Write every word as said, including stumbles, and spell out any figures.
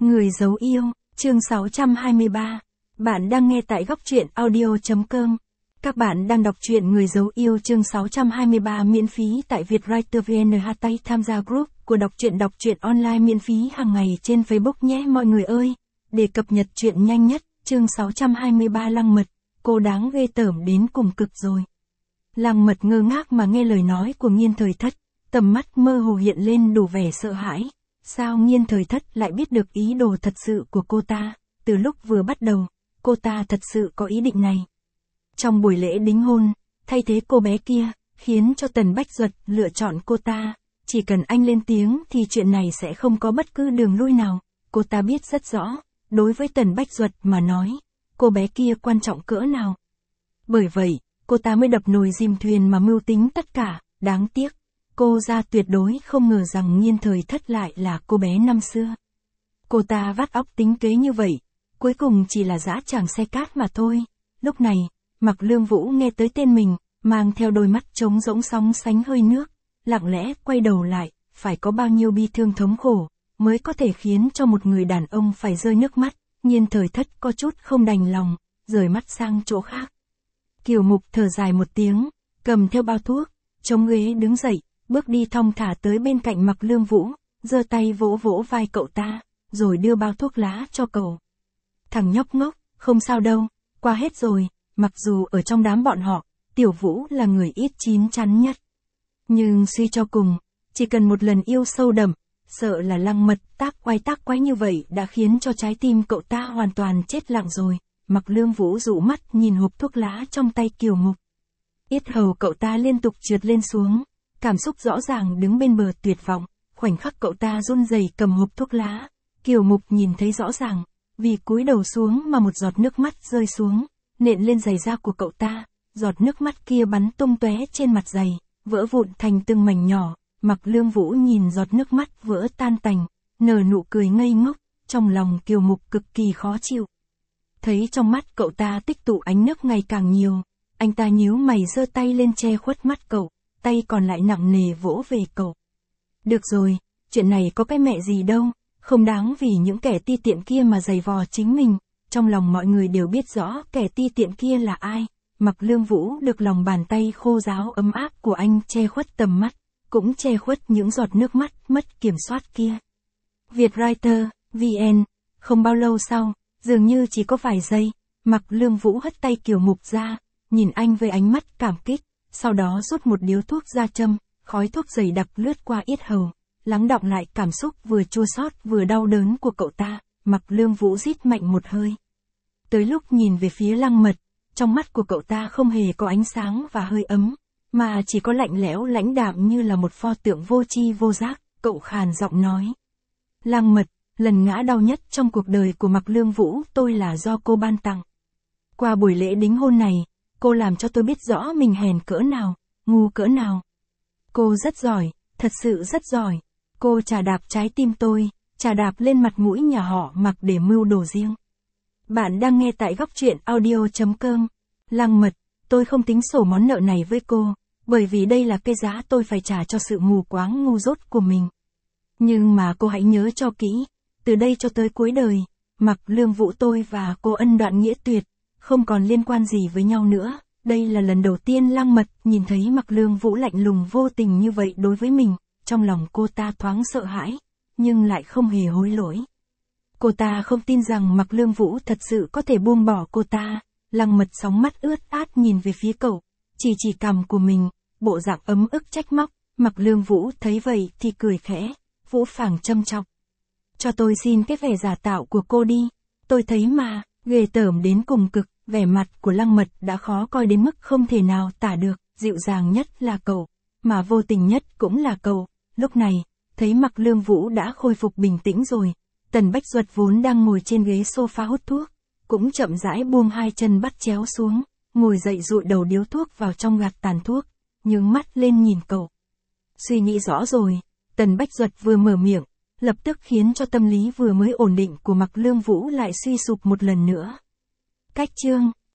Người giấu yêu, chương sáu trăm hai mươi ba. Bạn đang nghe tại góc truyện audio.com. Các bạn đang đọc truyện Người giấu yêu chương sáu trăm hai mươi ba miễn phí tại Vietwriter vê en. Hashtag tham gia group của đọc truyện đọc truyện online miễn phí hàng ngày trên Facebook nhé mọi người ơi. Để cập nhật truyện nhanh nhất, chương sáu trăm hai mươi ba Lăng Mật, cô đáng ghê tởm đến cùng cực rồi. Lăng Mật ngơ ngác mà nghe lời nói của Nghiên Thời Thất, tầm mắt mơ hồ hiện lên đủ vẻ sợ hãi. Sao Nghiên Thời Thất lại biết được ý đồ thật sự của cô ta? Từ lúc vừa bắt đầu, cô ta thật sự có ý định này. Trong buổi lễ đính hôn, thay thế cô bé kia, khiến cho Tần Bách Duật lựa chọn cô ta. Chỉ cần anh lên tiếng thì chuyện này sẽ không có bất cứ đường lui nào. Cô ta biết rất rõ, đối với Tần Bách Duật mà nói, cô bé kia quan trọng cỡ nào. Bởi vậy, cô ta mới đập nồi dìm thuyền mà mưu tính tất cả. Đáng tiếc, cô ra tuyệt đối không ngờ rằng Nghiên Thời Thất lại là cô bé năm xưa. Cô ta vắt óc tính kế như vậy, cuối cùng chỉ là dã tràng xe cát mà thôi. Lúc này, Mạc Lương Vũ nghe tới tên mình, mang theo đôi mắt trống rỗng sóng sánh hơi nước, lặng lẽ quay đầu lại, phải có bao nhiêu bi thương thống khổ, mới có thể khiến cho một người đàn ông phải rơi nước mắt. Nghiên Thời Thất có chút không đành lòng, rời mắt sang chỗ khác. Kiều Mục thở dài một tiếng, cầm theo bao thuốc, chống ghế đứng dậy, bước đi thong thả tới bên cạnh Mạc Lương Vũ, giơ tay vỗ vỗ vai cậu ta, rồi đưa bao thuốc lá cho cậu. Thằng nhóc ngốc, không sao đâu, qua hết rồi. Mặc dù ở trong đám bọn họ, Tiểu Vũ là người ít chín chắn nhất. Nhưng suy cho cùng, chỉ cần một lần yêu sâu đậm, sợ là Lăng Mật tác quay tác quái như vậy đã khiến cho trái tim cậu ta hoàn toàn chết lặng rồi. Mạc Lương Vũ dụ mắt nhìn hộp thuốc lá trong tay Kiều Mục. Yết hầu cậu ta liên tục trượt lên xuống, cảm xúc rõ ràng đứng bên bờ tuyệt vọng. Khoảnh khắc cậu ta run rẩy cầm hộp thuốc lá, Kiều Mục nhìn thấy rõ ràng, vì cúi đầu xuống mà một giọt nước mắt rơi xuống, nện lên giày da của cậu ta. Giọt nước mắt kia bắn tung tóe trên mặt giày, vỡ vụn thành từng mảnh nhỏ. Mạc Lương Vũ nhìn giọt nước mắt vỡ tan tành, nở nụ cười ngây ngốc, trong lòng Kiều Mục cực kỳ khó chịu. Thấy trong mắt cậu ta tích tụ ánh nước ngày càng nhiều, anh ta nhíu mày giơ tay lên che khuất mắt cậu, tay còn lại nặng nề vỗ về cậu. Được rồi, chuyện này có cái mẹ gì đâu, không đáng vì những kẻ ti tiện kia mà giày vò chính mình. Trong lòng mọi người đều biết rõ kẻ ti tiện kia là ai. Mạc Lương Vũ được lòng bàn tay khô ráo ấm áp của anh che khuất tầm mắt, cũng che khuất những giọt nước mắt mất kiểm soát kia. Vietwriter vê en. Không bao lâu sau, dường như chỉ có vài giây, Mạc Lương Vũ hất tay Kiều Mục ra, nhìn anh với ánh mắt cảm kích, sau đó rút một điếu thuốc ra châm, khói thuốc dày đặc lướt qua yết hầu, lắng đọng lại cảm xúc vừa chua xót vừa đau đớn của cậu ta. Mạc Lương Vũ rít mạnh một hơi. Tới lúc nhìn về phía Lăng Mật, trong mắt của cậu ta không hề có ánh sáng và hơi ấm, mà chỉ có lạnh lẽo lãnh đạm như là một pho tượng vô tri vô giác. Cậu khàn giọng nói: Lăng Mật, lần ngã đau nhất trong cuộc đời của Mạc Lương Vũ tôi là do cô ban tặng. Qua buổi lễ đính hôn này, cô làm cho tôi biết rõ mình hèn cỡ nào, ngu cỡ nào. Cô rất giỏi, thật sự rất giỏi. Cô chà đạp trái tim tôi, chà đạp lên mặt mũi nhà họ Mạc để mưu đồ riêng. Bạn đang nghe tại góc truyện audio.com. Lăng Mật, tôi không tính sổ món nợ này với cô, bởi vì đây là cái giá tôi phải trả cho sự mù quáng ngu dốt của mình. Nhưng mà cô hãy nhớ cho kỹ, từ đây cho tới cuối đời, Mạc Lương Vũ tôi và cô ân đoạn nghĩa tuyệt, không còn liên quan gì với nhau nữa. Đây là lần đầu tiên Lăng Mật nhìn thấy Mạc Lương Vũ lạnh lùng vô tình như vậy đối với mình, trong lòng cô ta thoáng sợ hãi, nhưng lại không hề hối lỗi. Cô ta không tin rằng Mạc Lương Vũ thật sự có thể buông bỏ cô ta. Lăng Mật sóng mắt ướt át nhìn về phía cậu, chỉ chỉ cằm của mình, bộ dạng ấm ức trách móc. Mạc Lương Vũ thấy vậy thì cười khẽ, Vũ phàng châm chọc: Cho tôi xin cái vẻ giả tạo của cô đi, tôi thấy mà, ghê tởm đến cùng cực. Vẻ mặt của Lăng Mật đã khó coi đến mức không thể nào tả được, dịu dàng nhất là cậu, mà vô tình nhất cũng là cậu. Lúc này, thấy Mạc Lương Vũ đã khôi phục bình tĩnh rồi, Tần Bách Duật vốn đang ngồi trên ghế sofa hút thuốc, cũng chậm rãi buông hai chân bắt chéo xuống, ngồi dậy dụi đầu điếu thuốc vào trong gạt tàn thuốc, nhướng mắt lên nhìn cậu. Suy nghĩ rõ rồi, Tần Bách Duật vừa mở miệng, lập tức khiến cho tâm lý vừa mới ổn định của Mạc Lương Vũ lại suy sụp một lần nữa. Cách chương